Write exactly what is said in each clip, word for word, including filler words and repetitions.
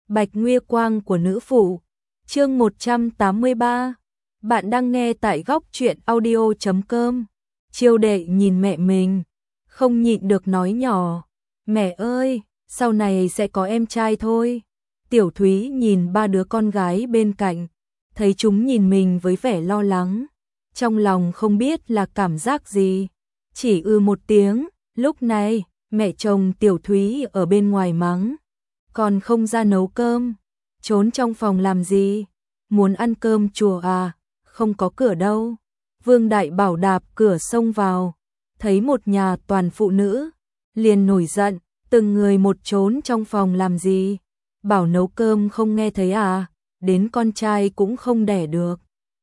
Bạch Nguy Quang của nữ phụ. Chương một trăm tám mươi ba. Bạn đang nghe tại góc truyện audio chấm com. Chiêu Đệ nhìn mẹ mình, không nhịn được nói nhỏ, "Mẹ ơi, sau này sẽ có em trai thôi." Tiểu Thúy nhìn ba đứa con gái bên cạnh, thấy chúng nhìn mình với vẻ lo lắng, trong lòng không biết là cảm giác gì, chỉ ư một tiếng. Lúc này, mẹ chồng Tiểu Thúy ở bên ngoài mắng, "Còn không ra nấu cơm, trốn trong phòng làm gì? Muốn ăn cơm chùa à? Không có cửa đâu." Vương Đại Bảo đạp cửa xông vào, thấy một nhà toàn phụ nữ, liền nổi giận, từng người một trốn trong phòng làm gì? Bảo nấu cơm không nghe thấy à? Đến con trai cũng không đẻ được,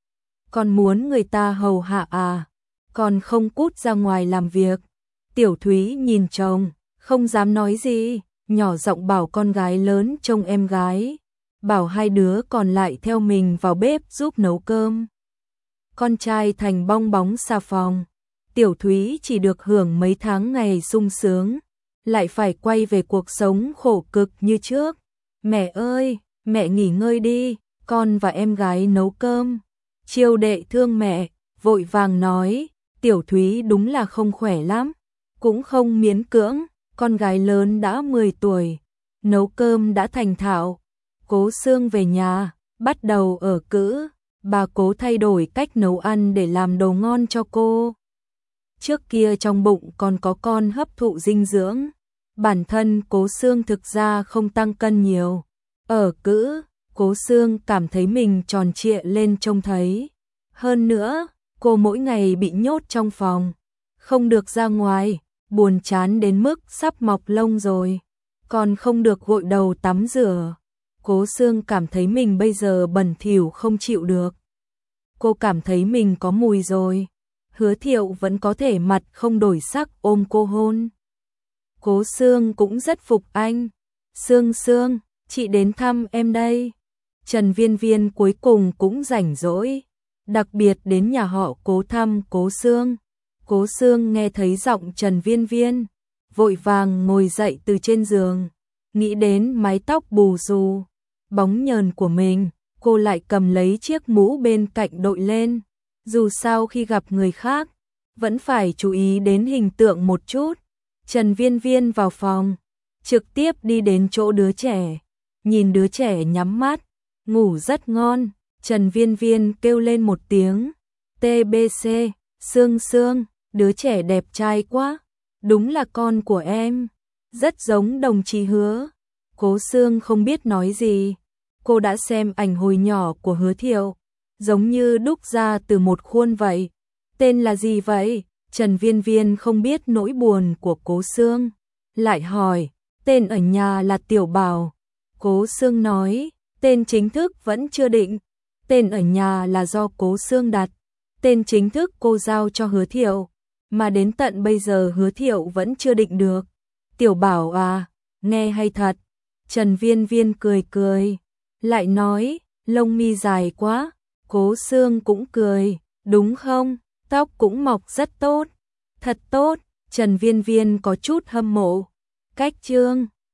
còn muốn người ta hầu hạ à? Còn không cút ra ngoài làm việc. Tiểu Thúy nhìn chồng, không dám nói gì, nhỏ giọng bảo con gái lớn trông em gái, bảo hai đứa còn lại theo mình vào bếp giúp nấu cơm. Con trai thành bong bóng xà phòng, Tiểu Thúy chỉ được hưởng mấy tháng ngày sung sướng, lại phải quay về cuộc sống khổ cực như trước. "Mẹ ơi, mẹ nghỉ ngơi đi, con và em gái nấu cơm." Chiêu Đệ thương mẹ, vội vàng nói, Tiểu Thúy đúng là không khỏe lắm, cũng không miễn cưỡng, con gái lớn đã mười tuổi, nấu cơm đã thành thạo. Cố Sương về nhà, bắt đầu ở cữ, bà Cố thay đổi cách nấu ăn để làm đồ ngon cho cô. Trước kia trong bụng còn có con hấp thụ dinh dưỡng, bản thân Cố Sương thực ra không tăng cân nhiều. Ở cữ, Cố Sương cảm thấy mình tròn trịa lên trông thấy. Hơn nữa, cô mỗi ngày bị nhốt trong phòng, không được ra ngoài, buồn chán đến mức sắp mọc lông rồi, còn không được gội đầu tắm rửa. Cố Sương cảm thấy mình bây giờ bẩn thỉu không chịu được. Cô cảm thấy mình có mùi rồi. Hứa Thiệu vẫn có thể mặt không đổi sắc ôm cô hôn. Cố Sương cũng rất phục anh. "Sương Sương, chị đến thăm em đây." Trần Viên Viên cuối cùng cũng rảnh rỗi, đặc biệt đến nhà họ Cố thăm Cố Sương. Cố Sương nghe thấy giọng Trần Viên Viên, vội vàng ngồi dậy từ trên giường, nghĩ đến mái tóc bù xù, bóng nhờn của mình, cô lại cầm lấy chiếc mũ bên cạnh đội lên. Dù sao khi gặp người khác, vẫn phải chú ý đến hình tượng một chút. Trần Viên Viên vào phòng, trực tiếp đi đến chỗ đứa trẻ, nhìn đứa trẻ nhắm mắt, ngủ rất ngon. Trần Viên Viên kêu lên một tiếng, "tê bê xê, Sương Sương, đứa trẻ đẹp trai quá, đúng là con của em, rất giống đồng chí Hứa." Cố Sương không biết nói gì, cô đã xem ảnh hồi nhỏ của Hứa Thiệu, giống như đúc ra từ một khuôn vậy. "Tên là gì vậy?" Trần Viên Viên không biết nỗi buồn của Cố Sương, lại hỏi, "Tên ở nhà là Tiểu Bảo." Cố Sương nói, "Tên chính thức vẫn chưa định, tên ở nhà là do Cố Sương đặt, tên chính thức cô giao cho Hứa Thiệu, mà đến tận bây giờ Hứa Thiệu vẫn chưa định được." "Tiểu Bảo à, nghe hay thật." Trần Viên Viên cười cười, lại nói, "Lông mi dài quá." Cố Sương cũng cười, "Đúng không, tóc cũng mọc rất tốt." "Thật tốt." Trần Viên Viên có chút hâm mộ. Cách Trương